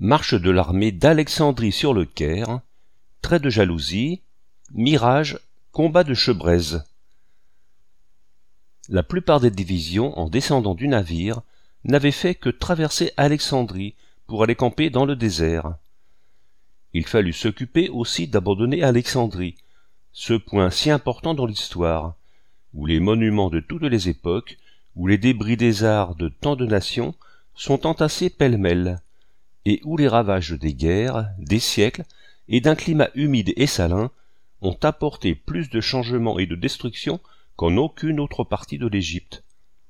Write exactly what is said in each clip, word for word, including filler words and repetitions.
Marche de l'armée d'Alexandrie sur le Caire, trait de jalousie, mirage, combat de Chebrez. La plupart des divisions, en descendant du navire, n'avaient fait que traverser Alexandrie pour aller camper dans le désert. Il fallut s'occuper aussi d'abandonner Alexandrie, ce point si important dans l'histoire, où les monuments de toutes les époques, où les débris des arts de tant de nations sont entassés pêle-mêle, et où les ravages des guerres, des siècles, et d'un climat humide et salin ont apporté plus de changements et de destruction qu'en aucune autre partie de l'Égypte.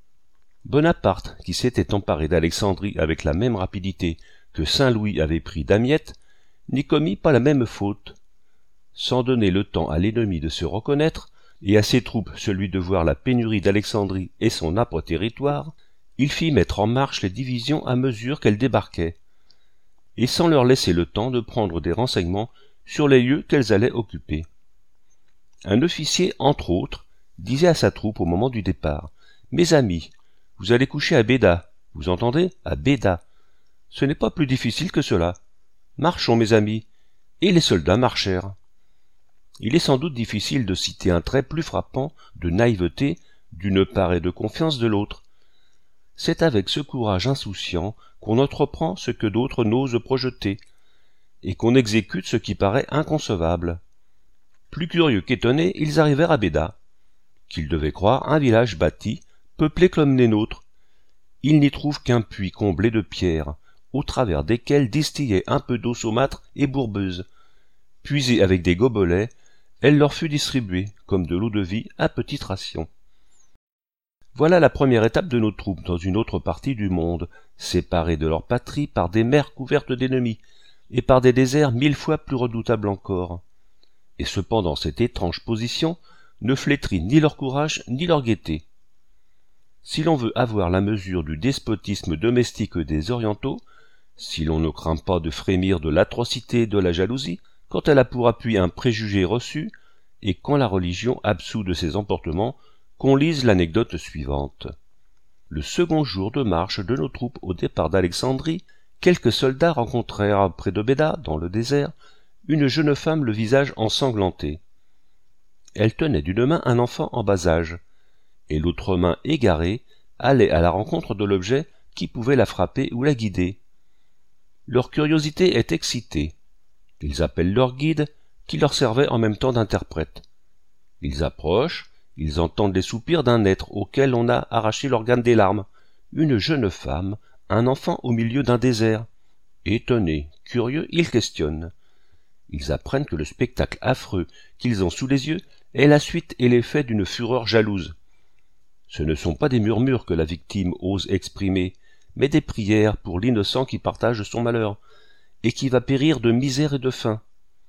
Bonaparte, qui s'était emparé d'Alexandrie avec la même rapidité que Saint-Louis avait pris Damiette, n'y commit pas la même faute. Sans donner le temps à l'ennemi de se reconnaître, et à ses troupes celui de voir la pénurie d'Alexandrie et son âpre territoire, il fit mettre en marche les divisions à mesure qu'elles débarquaient, et sans leur laisser le temps de prendre des renseignements sur les lieux qu'elles allaient occuper. Un officier, entre autres, disait à sa troupe au moment du départ, « Mes amis, vous allez coucher à Béda, vous entendez, à Béda. Ce n'est pas plus difficile que cela. Marchons, mes amis. » Et les soldats marchèrent. Il est sans doute difficile de citer un trait plus frappant de naïveté d'une part et de confiance de l'autre. C'est avec ce courage insouciant qu'on entreprend ce que d'autres n'osent projeter, et qu'on exécute ce qui paraît inconcevable. Plus curieux qu'étonnés, ils arrivèrent à Béda, qu'ils devaient croire un village bâti, peuplé comme les nôtres. Ils n'y trouvent qu'un puits comblé de pierres, au travers desquelles distillait un peu d'eau saumâtre et bourbeuse. Puisée avec des gobelets, elle leur fut distribuée, comme de l'eau-de-vie, à petite ration. Voilà la première étape de nos troupes dans une autre partie du monde, séparées de leur patrie par des mers couvertes d'ennemis, et par des déserts mille fois plus redoutables encore. Et cependant cette étrange position ne flétrit ni leur courage ni leur gaieté. Si l'on veut avoir la mesure du despotisme domestique des Orientaux, si l'on ne craint pas de frémir de l'atrocité de la jalousie, quand elle a pour appui un préjugé reçu, et quand la religion absout de ses emportements, qu'on lise l'anecdote suivante. Le second jour de marche de nos troupes au départ d'Alexandrie, quelques soldats rencontrèrent près de Béda, dans le désert, une jeune femme le visage ensanglanté. Elle tenait d'une main un enfant en bas âge, et l'autre main égarée allait à la rencontre de l'objet qui pouvait la frapper ou la guider. Leur curiosité est excitée. Ils appellent leur guide, qui leur servait en même temps d'interprète. Ils approchent, ils entendent les soupirs d'un être auquel on a arraché l'organe des larmes, une jeune femme, un enfant au milieu d'un désert. Étonnés, curieux, ils questionnent. Ils apprennent que le spectacle affreux qu'ils ont sous les yeux est la suite et l'effet d'une fureur jalouse. Ce ne sont pas des murmures que la victime ose exprimer, mais des prières pour l'innocent qui partage son malheur, et qui va périr de misère et de faim.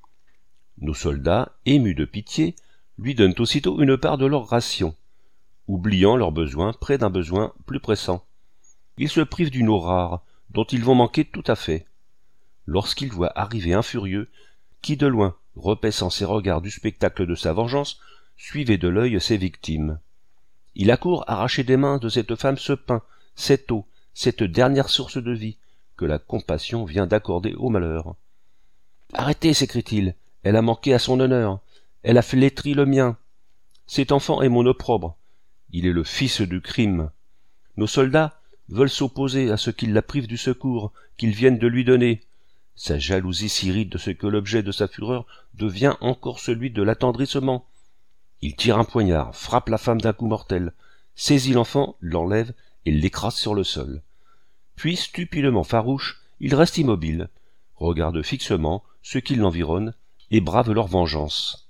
Nos soldats, émus de pitié, lui donnent aussitôt une part de leur ration, oubliant leurs besoins près d'un besoin plus pressant. Ils se privent d'une eau rare, dont ils vont manquer tout à fait. Lorsqu'ils voient arriver un furieux, qui de loin, repaissant ses regards du spectacle de sa vengeance, suivait de l'œil ses victimes. Il accourt arracher des mains de cette femme ce pain, cette eau, cette dernière source de vie, que la compassion vient d'accorder au malheur. « Arrêtez !» s'écrie-t-il, « elle a manqué à son honneur, elle a flétri le mien. Cet enfant est mon opprobre, il est le fils du crime. Nos soldats veulent s'opposer à ce qui la prive du secours qu'ils viennent de lui donner. Sa jalousie s'irrite de ce que l'objet de sa fureur devient encore celui de l'attendrissement. Il tire un poignard, frappe la femme d'un coup mortel, saisit l'enfant, l'enlève et l'écrase sur le sol. Puis, stupidement farouche, il reste immobile, regarde fixement ceux qui l'environnent et brave leur vengeance.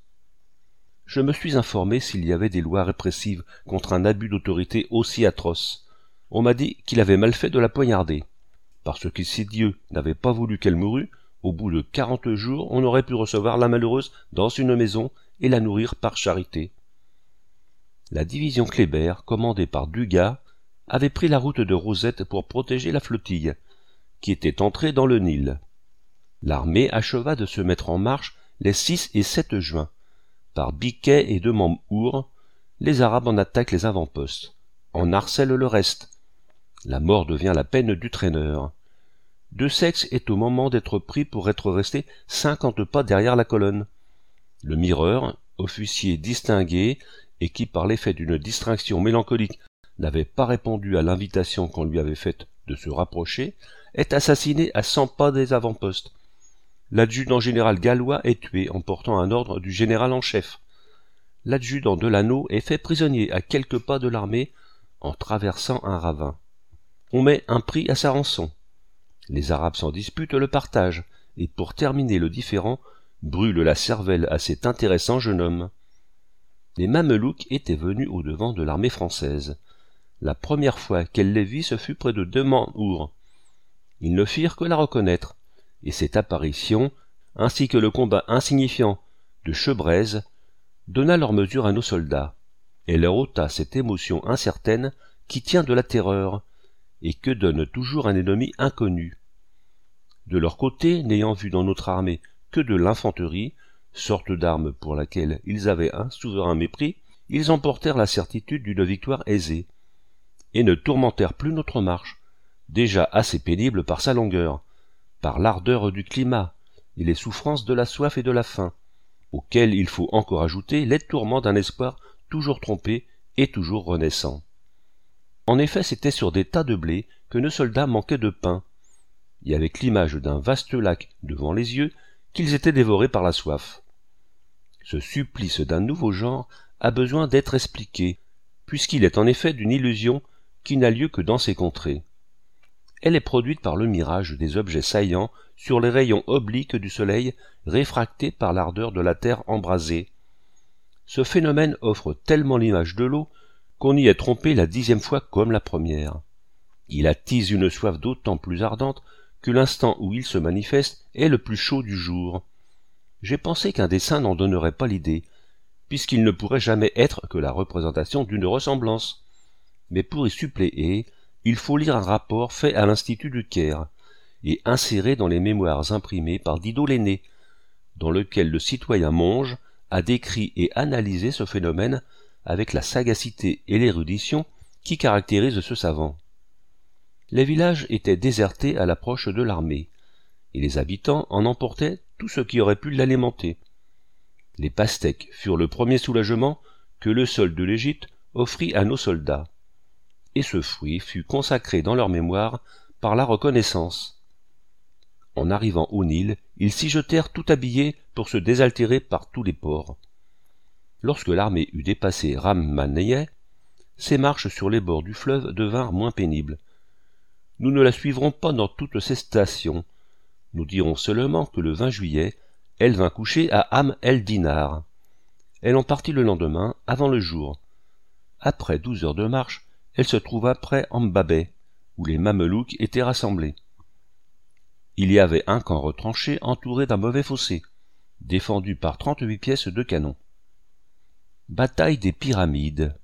Je me suis informé s'il y avait des lois répressives contre un abus d'autorité aussi atroce. On m'a dit qu'il avait mal fait de la poignarder. Parce que si Dieu n'avait pas voulu qu'elle mourût, au bout de quarante jours, on aurait pu recevoir la malheureuse dans une maison et la nourrir par charité. La division Kléber, commandée par Dugas, avait pris la route de Rosette pour protéger la flottille, qui était entrée dans le Nil. L'armée acheva de se mettre en marche les six et sept juin. Par Biquet et de Mamhour, les Arabes en attaquent les avant-postes, en harcèlent le reste. La mort devient la peine du traîneur. Desaix est au moment d'être pris pour être resté cinquante pas derrière la colonne. Le mireur, officier distingué et qui par l'effet d'une distraction mélancolique n'avait pas répondu à l'invitation qu'on lui avait faite de se rapprocher, est assassiné à cent pas des avant-postes. L'adjudant général gallois est tué en portant un ordre du général en chef. L'adjudant Delano est fait prisonnier à quelques pas de l'armée en traversant un ravin. On met un prix à sa rançon. Les Arabes s'en disputent le partage, et pour terminer le différend, brûlent la cervelle à cet intéressant jeune homme. Les Mamelouks étaient venus au-devant de l'armée française. La première fois qu'elle les vit, ce fut près de Demanhour. Ils ne firent que la reconnaître, et cette apparition, ainsi que le combat insignifiant de Chebrez, donna leur mesure à nos soldats, et leur ôta cette émotion incertaine qui tient de la terreur, et que donne toujours un ennemi inconnu. De leur côté, n'ayant vu dans notre armée que de l'infanterie, sorte d'arme pour laquelle ils avaient un souverain mépris, ils emportèrent la certitude d'une victoire aisée, et ne tourmentèrent plus notre marche, déjà assez pénible par sa longueur, par l'ardeur du climat et les souffrances de la soif et de la faim, auxquelles il faut encore ajouter les tourments d'un espoir toujours trompé et toujours renaissant. En effet, c'était sur des tas de blé que nos soldats manquaient de pain, et avec l'image d'un vaste lac devant les yeux, qu'ils étaient dévorés par la soif. Ce supplice d'un nouveau genre a besoin d'être expliqué, puisqu'il est en effet d'une illusion qui n'a lieu que dans ces contrées. Elle est produite par le mirage des objets saillants sur les rayons obliques du soleil réfractés par l'ardeur de la terre embrasée. Ce phénomène offre tellement l'image de l'eau qu'on y est trompé la dixième fois comme la première. Il attise une soif d'autant plus ardente que l'instant où il se manifeste est le plus chaud du jour. J'ai pensé qu'un dessin n'en donnerait pas l'idée, puisqu'il ne pourrait jamais être que la représentation d'une ressemblance. Mais pour y suppléer, il faut lire un rapport fait à l'Institut du Caire et inséré dans les mémoires imprimés par Didot l'aîné, dans lequel le citoyen Monge a décrit et analysé ce phénomène avec la sagacité et l'érudition qui caractérisent ce savant. Les villages étaient désertés à l'approche de l'armée, et les habitants en emportaient tout ce qui aurait pu l'alimenter. Les pastèques furent le premier soulagement que le sol de l'Égypte offrit à nos soldats, et ce fruit fut consacré dans leur mémoire par la reconnaissance. En arrivant au Nil, ils s'y jetèrent tout habillés pour se désaltérer par tous les ports. Lorsque l'armée eut dépassé Ram-Maneyeh, ses marches sur les bords du fleuve devinrent moins pénibles. Nous ne la suivrons pas dans toutes ses stations. Nous dirons seulement que le vingt juillet, elle vint coucher à Am el-Dinar. Elle en partit le lendemain, avant le jour. Après douze heures de marche, elle se trouva près Ambabeh, où les Mamelouks étaient rassemblés. Il y avait un camp retranché entouré d'un mauvais fossé, défendu par trente-huit pièces de canon. Bataille des Pyramides.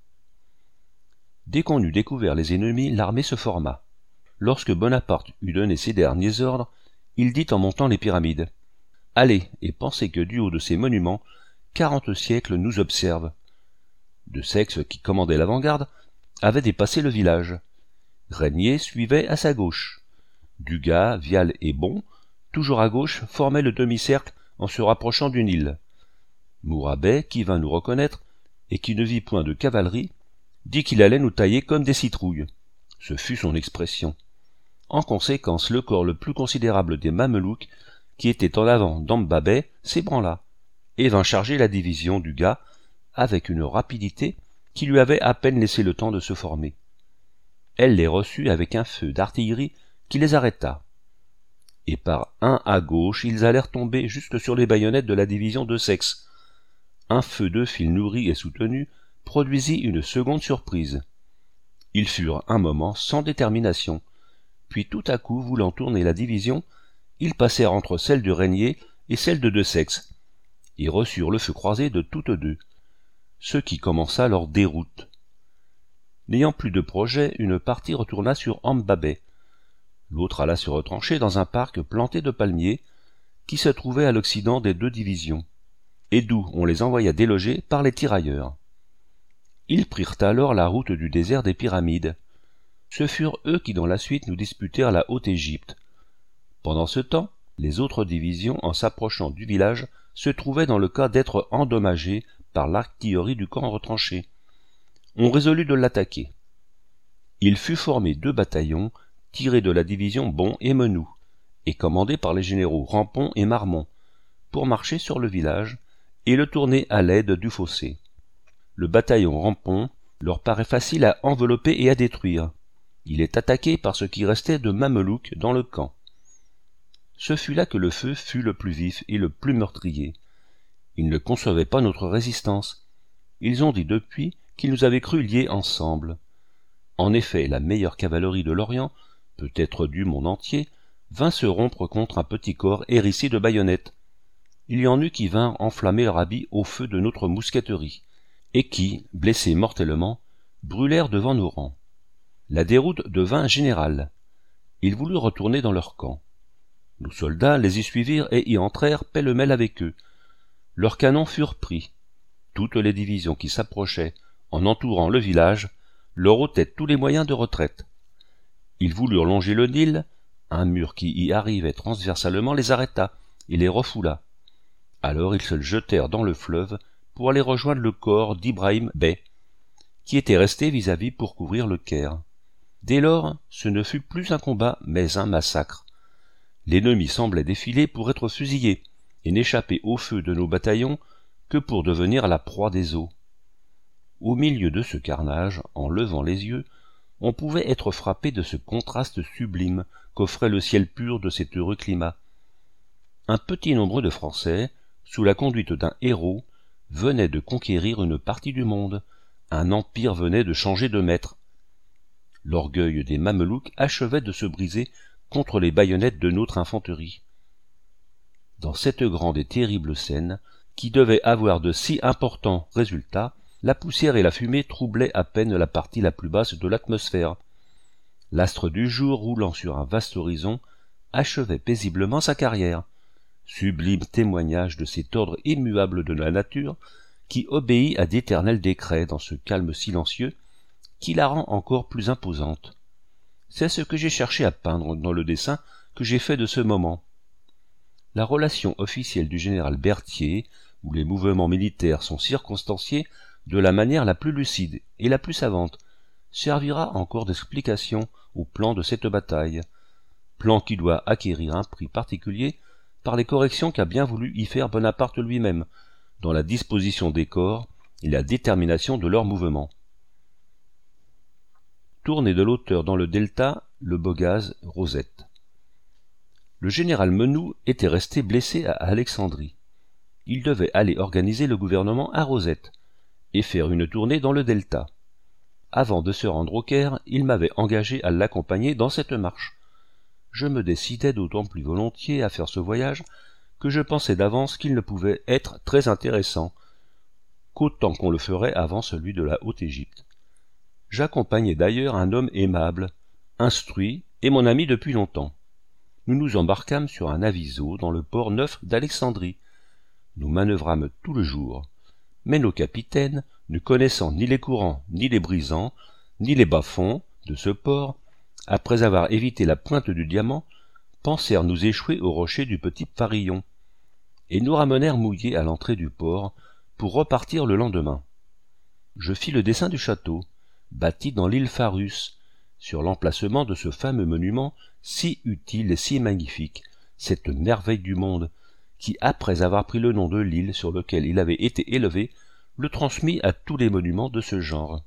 Dès qu'on eut découvert les ennemis, l'armée se forma. Lorsque Bonaparte eut donné ses derniers ordres, il dit en montant les pyramides « Allez, et pensez que du haut de ces monuments, quarante siècles nous observent. » Desaix, qui commandait l'avant-garde, avait dépassé le village. Régnier suivait à sa gauche. Dugas, Vial et Bon, toujours à gauche, formaient le demi-cercle en se rapprochant du Nil. Mourabet, qui vint nous reconnaître, et qui ne vit point de cavalerie, dit qu'il allait nous tailler comme des citrouilles. Ce fut son expression. En conséquence, le corps le plus considérable des Mamelouks, qui était en avant d'Ambabeh, s'ébranla, et vint charger la division du gars avec une rapidité qui lui avait à peine laissé le temps de se former. Elle les reçut avec un feu d'artillerie qui les arrêta. Et par un à gauche, ils allèrent tomber juste sur les baïonnettes de la division de Desaix. Un feu de fil nourri et soutenu produisit une seconde surprise. Ils furent un moment sans détermination, puis tout à coup, voulant tourner la division, ils passèrent entre celle de Régnier et celle de Desaix, et reçurent le feu croisé de toutes deux, ce qui commença leur déroute. N'ayant plus de projet, une partie retourna sur Ambabeh, l'autre alla se retrancher dans un parc planté de palmiers, qui se trouvait à l'occident des deux divisions, et d'où on les envoya déloger par les tirailleurs. Ils prirent alors la route du désert des Pyramides. Ce furent eux qui dans la suite nous disputèrent la Haute-Égypte. Pendant ce temps, les autres divisions, en s'approchant du village, se trouvaient dans le cas d'être endommagées par l'artillerie du camp retranché. On résolut de l'attaquer. Il fut formé deux bataillons, tirés de la division Bon et Menou, et commandés par les généraux Rampon et Marmont, pour marcher sur le village et le tourner à l'aide du fossé. Le bataillon Rampon leur paraît facile à envelopper et à détruire. Il est attaqué par ce qui restait de mamelouks dans le camp. Ce fut là que le feu fut le plus vif et le plus meurtrier. Ils ne concevaient pas notre résistance. Ils ont dit depuis qu'ils nous avaient cru liés ensemble. En effet, la meilleure cavalerie de l'Orient, peut-être du monde entier, vint se rompre contre un petit corps hérissé de baïonnettes. Il y en eut qui vinrent enflammer leur habit au feu de notre mousqueterie, et qui, blessés mortellement, brûlèrent devant nos rangs. La déroute devint générale. Ils voulurent retourner dans leur camp. Nos soldats les y suivirent et y entrèrent pêle-mêle avec eux. Leurs canons furent pris. Toutes les divisions qui s'approchaient, en entourant le village, leur ôtaient tous les moyens de retraite. Ils voulurent longer le Nil, un mur qui y arrivait transversalement les arrêta et les refoula. Alors ils se jetèrent dans le fleuve pour aller rejoindre le corps d'Ibrahim Bey, qui était resté vis-à-vis pour couvrir le Caire. Dès lors, ce ne fut plus un combat, mais un massacre. L'ennemi semblait défiler pour être fusillé, et n'échapper au feu de nos bataillons que pour devenir la proie des eaux. Au milieu de ce carnage, en levant les yeux, on pouvait être frappé de ce contraste sublime qu'offrait le ciel pur de cet heureux climat. Un petit nombre de Français, sous la conduite d'un héros, venaient de conquérir une partie du monde, un empire venait de changer de maître. L'orgueil des Mamelouks achevait de se briser contre les baïonnettes de notre infanterie. Dans cette grande et terrible scène, qui devait avoir de si importants résultats, la poussière et la fumée troublaient à peine la partie la plus basse de l'atmosphère. L'astre du jour, roulant sur un vaste horizon, achevait paisiblement sa carrière, sublime témoignage de cet ordre immuable de la nature qui obéit à d'éternels décrets dans ce calme silencieux qui la rend encore plus imposante. C'est ce que j'ai cherché à peindre dans le dessin que j'ai fait de ce moment. La relation officielle du général Berthier, où les mouvements militaires sont circonstanciés de la manière la plus lucide et la plus savante, servira encore d'explication au plan de cette bataille, plan qui doit acquérir un prix particulier par les corrections qu'a bien voulu y faire Bonaparte lui-même, dans la disposition des corps et la détermination de leurs mouvements. Tournée de l'auteur dans le delta, le Bogaz, Rosette. Le général Menou était resté blessé à Alexandrie. Il devait aller organiser le gouvernement à Rosette et faire une tournée dans le delta. Avant de se rendre au Caire, il m'avait engagé à l'accompagner dans cette marche. Je me décidai d'autant plus volontiers à faire ce voyage que je pensais d'avance qu'il ne pouvait être très intéressant qu'autant qu'on le ferait avant celui de la Haute-Égypte. J'accompagnais d'ailleurs un homme aimable, instruit et mon ami depuis longtemps. Nous nous embarquâmes sur un aviso dans le port neuf d'Alexandrie. Nous manœuvrâmes tout le jour, mais nos capitaines, ne connaissant ni les courants, ni les brisants, ni les bas-fonds de ce port, après avoir évité la pointe du diamant, pensèrent nous échouer au rocher du petit Pharaon, et nous ramenèrent mouillés à l'entrée du port pour repartir le lendemain. Je fis le dessin du château, bâti dans l'île Pharus, sur l'emplacement de ce fameux monument si utile et si magnifique, cette merveille du monde, qui, après avoir pris le nom de l'île sur lequel il avait été élevé, le transmit à tous les monuments de ce genre.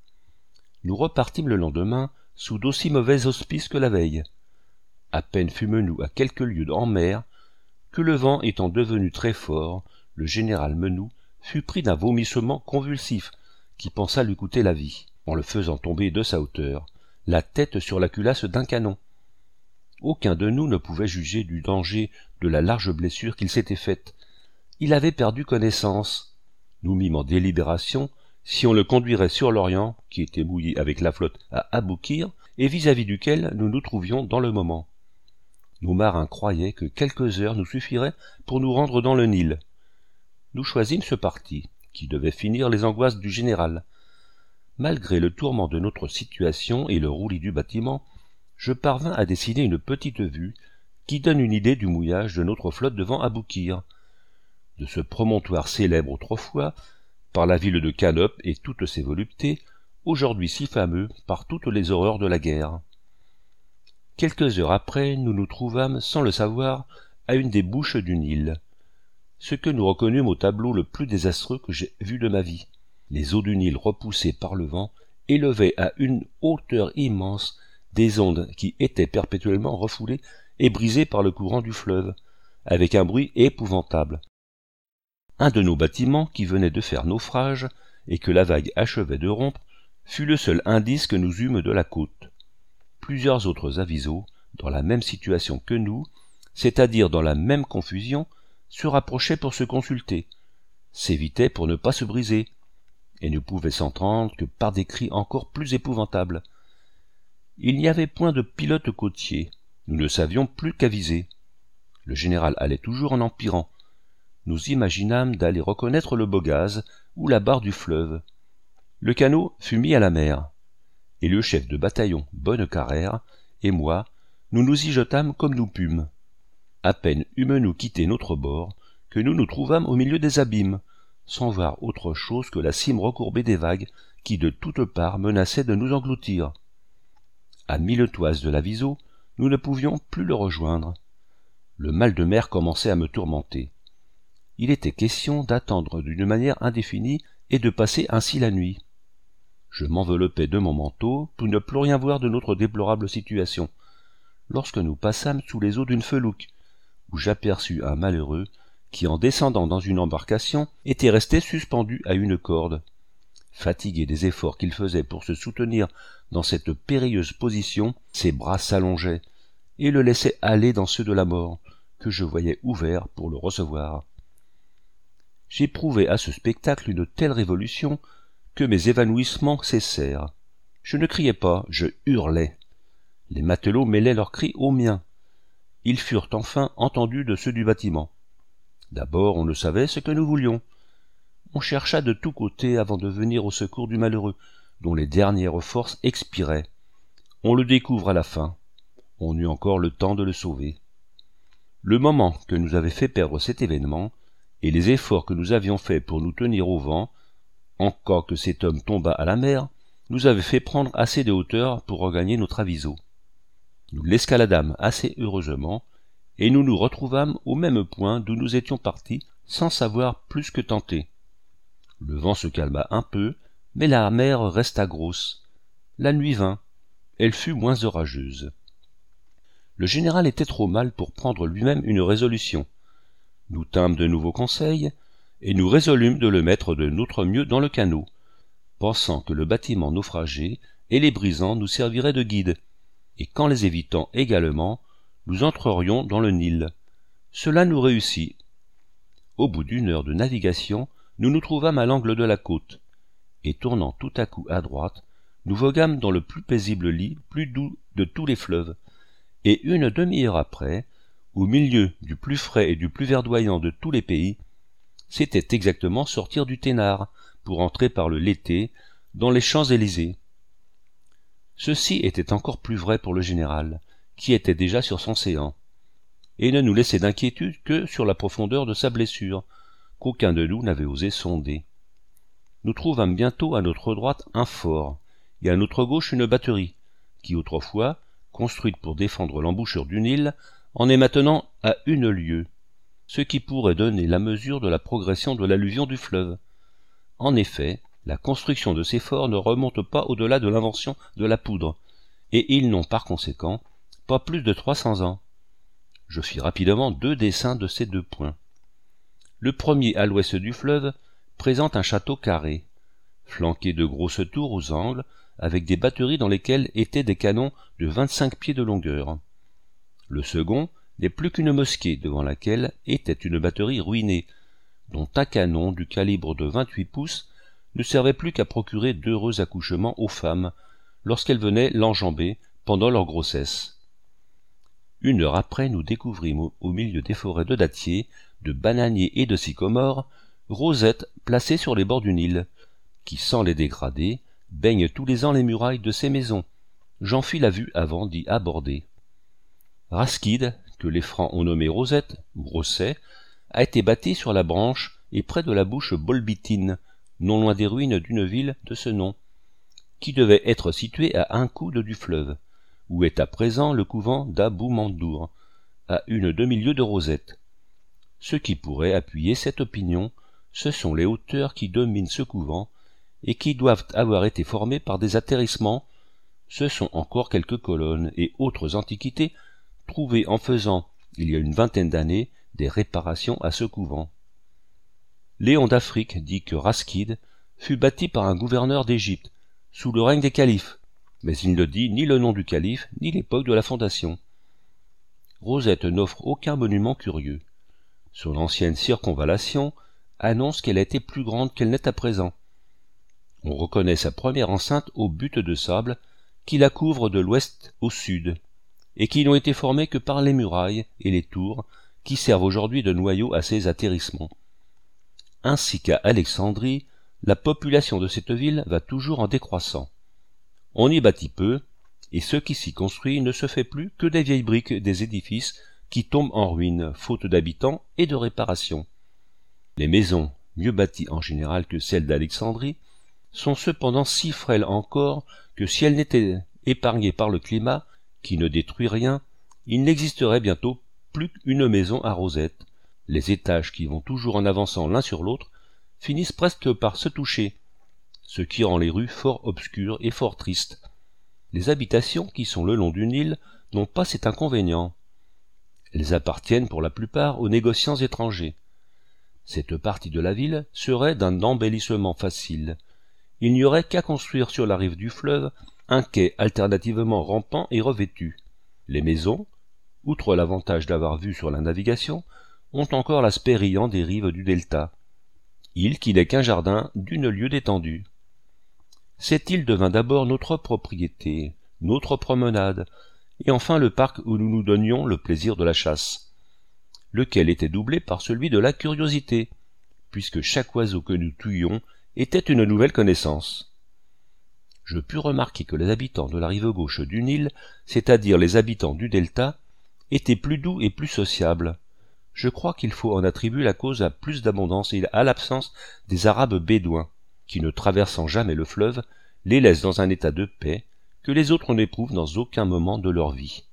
Nous repartîmes le lendemain sous d'aussi mauvais auspices que la veille. À peine fûmes-nous à quelques lieues en mer, que le vent étant devenu très fort, le général Menou fut pris d'un vomissement convulsif qui pensa lui coûter la vie, en le faisant tomber de sa hauteur, la tête sur la culasse d'un canon. Aucun de nous ne pouvait juger du danger de la large blessure qu'il s'était faite. Il avait perdu connaissance. Nous mîmes en délibération si on le conduirait sur l'Orient, qui était mouillé avec la flotte à Aboukir, et vis-à-vis duquel nous nous trouvions dans le moment. Nos marins croyaient que quelques heures nous suffiraient pour nous rendre dans le Nil. Nous choisîmes ce parti, qui devait finir les angoisses du général. Malgré le tourment de notre situation et le roulis du bâtiment, je parvins à dessiner une petite vue qui donne une idée du mouillage de notre flotte devant aboutir, de ce promontoire célèbre autrefois par la ville de Canope et toutes ses voluptés, aujourd'hui si fameux par toutes les horreurs de la guerre. Quelques heures après, nous nous trouvâmes, sans le savoir, à une des bouches du Nil, ce que nous reconnûmes au tableau le plus désastreux que j'ai vu de ma vie. Les eaux du Nil, repoussées par le vent, élevaient à une hauteur immense des ondes qui étaient perpétuellement refoulées et brisées par le courant du fleuve, avec un bruit épouvantable. Un de nos bâtiments, qui venait de faire naufrage, et que la vague achevait de rompre, fut le seul indice que nous eûmes de la côte. Plusieurs autres avisos, dans la même situation que nous, c'est-à-dire dans la même confusion, se rapprochaient pour se consulter, s'évitaient pour ne pas se briser, et ne pouvaient s'entendre que par des cris encore plus épouvantables. Il n'y avait point de pilote côtier, nous ne savions plus qu'aviser. Le général allait toujours en empirant. Nous imaginâmes d'aller reconnaître le Bogaz ou la barre du fleuve. Le canot fut mis à la mer, et le chef de bataillon Bonnecarrère et moi, nous nous y jetâmes comme nous pûmes. À peine eûmes-nous quitté notre bord que nous nous trouvâmes au milieu des abîmes, sans voir autre chose que la cime recourbée des vagues qui de toutes parts menaçaient de nous engloutir. À mille toises de l'aviso, nous ne pouvions plus le rejoindre. Le mal de mer commençait à me tourmenter. Il était question d'attendre d'une manière indéfinie et de passer ainsi la nuit. Je m'enveloppais de mon manteau pour ne plus rien voir de notre déplorable situation, lorsque nous passâmes sous les eaux d'une felouque, où j'aperçus un malheureux qui, en descendant dans une embarcation, était resté suspendu à une corde. Fatigué des efforts qu'il faisait pour se soutenir dans cette périlleuse position, ses bras s'allongeaient et le laissaient aller dans ceux de la mort, que je voyais ouverts pour le recevoir. J'éprouvai à ce spectacle une telle révolution que mes évanouissements cessèrent. Je ne criais pas, je hurlais. Les matelots mêlaient leurs cris aux miens. Ils furent enfin entendus de ceux du bâtiment. D'abord, on ne savait ce que nous voulions. On chercha de tous côtés avant de venir au secours du malheureux, dont les dernières forces expiraient. On le découvre à la fin. On eut encore le temps de le sauver. Le moment que nous avait fait perdre cet événement, et les efforts que nous avions faits pour nous tenir au vent, encore que cet homme tombât à la mer, nous avaient fait prendre assez de hauteur pour regagner notre aviso. Nous l'escaladâmes assez heureusement, et nous nous retrouvâmes au même point d'où nous étions partis, sans savoir plus que tenter. Le vent se calma un peu, mais la mer resta grosse. La nuit vint. Elle fut moins orageuse. Le général était trop mal pour prendre lui-même une résolution. Nous tînmes de nouveaux conseils, et nous résolûmes de le mettre de notre mieux dans le canot, pensant que le bâtiment naufragé et les brisants nous serviraient de guide, et qu'en les évitant également, nous entrerions dans le Nil. Cela nous réussit. Au bout d'une heure de navigation, nous nous trouvâmes à l'angle de la côte, et tournant tout à coup à droite, nous voguâmes dans le plus paisible lit, plus doux de tous les fleuves, et une demi-heure après, au milieu du plus frais et du plus verdoyant de tous les pays, c'était exactement sortir du Ténard pour entrer par le Léthé dans les Champs-Élysées. Ceci était encore plus vrai pour le général, qui était déjà sur son séant, et ne nous laissait d'inquiétude que sur la profondeur de sa blessure, qu'aucun de nous n'avait osé sonder. Nous trouvâmes bientôt à notre droite un fort, et à notre gauche une batterie, qui autrefois, construite pour défendre l'embouchure du Nil, en est maintenant à une lieue, ce qui pourrait donner la mesure de la progression de l'alluvion du fleuve. En effet, la construction de ces forts ne remonte pas au-delà de l'invention de la poudre, et ils n'ont par conséquent pas plus de trois cents ans. Je fis rapidement deux dessins de ces deux points. Le premier à l'ouest du fleuve présente un château carré, flanqué de grosses tours aux angles, avec des batteries dans lesquelles étaient des canons de vingt-cinq pieds de longueur. Le second n'est plus qu'une mosquée devant laquelle était une batterie ruinée, dont un canon du calibre de vingt-huit pouces ne servait plus qu'à procurer d'heureux accouchements aux femmes lorsqu'elles venaient l'enjamber pendant leur grossesse. Une heure après, nous découvrîmes au milieu des forêts de dattiers, de bananiers et de sycomores, Rosette placée sur les bords du Nil, qui, sans les dégrader, baigne tous les ans les murailles de ces maisons. J'en fis la vue avant d'y aborder. Raskid, que les Francs ont nommé Rosette, ou Rosset, a été bâtie sur la branche et près de la bouche bolbitine, non loin des ruines d'une ville de ce nom, qui devait être située à un coude du fleuve, où est à présent le couvent d'Abou Mandour, à une demi-lieue de Rosette. Ce qui pourrait appuyer cette opinion, ce sont les hauteurs qui dominent ce couvent, et qui doivent avoir été formées par des atterrissements. Ce sont encore quelques colonnes et autres antiquités trouvées en faisant, il y a une vingtaine d'années, des réparations à ce couvent. Léon d'Afrique dit que Raskid fut bâti par un gouverneur d'Égypte, sous le règne des califes, mais il ne dit ni le nom du calife, ni l'époque de la fondation. Rosette n'offre aucun monument curieux. Son ancienne circonvallation annonce qu'elle a été plus grande qu'elle n'est à présent. On reconnaît sa première enceinte aux buttes de sable qui la couvrent de l'ouest au sud, et qui n'ont été formées que par les murailles et les tours qui servent aujourd'hui de noyau à ces atterrissements. Ainsi qu'à Alexandrie, la population de cette ville va toujours en décroissant. On y bâtit peu, et ce qui s'y construit ne se fait plus que des vieilles briques des édifices qui tombent en ruine, faute d'habitants et de réparations. Les maisons, mieux bâties en général que celles d'Alexandrie, sont cependant si frêles encore que si elles n'étaient épargnées par le climat, qui ne détruit rien, il n'existerait bientôt plus qu'une maison à Rosette. Les étages qui vont toujours en avançant l'un sur l'autre finissent presque par se toucher, ce qui rend les rues fort obscures et fort tristes. Les habitations qui sont le long du Nil n'ont pas cet inconvénient. Elles appartiennent pour la plupart aux négociants étrangers. Cette partie de la ville serait d'un embellissement facile. Il n'y aurait qu'à construire sur la rive du fleuve un quai alternativement rampant et revêtu. Les maisons, outre l'avantage d'avoir vue sur la navigation, ont encore l'aspect riant des rives du delta, île qui n'est qu'un jardin d'une lieue d'étendue. Cette île devint d'abord notre propriété, notre promenade, et enfin le parc où nous nous donnions le plaisir de la chasse, lequel était doublé par celui de la curiosité, puisque chaque oiseau que nous tuions était une nouvelle connaissance. Je pus remarquer que les habitants de la rive gauche du Nil, c'est-à-dire les habitants du delta, étaient plus doux et plus sociables. Je crois qu'il faut en attribuer la cause à plus d'abondance et à l'absence des Arabes bédouins, qui, ne traversant jamais le fleuve, les laissent dans un état de paix que les autres n'éprouvent dans aucun moment de leur vie.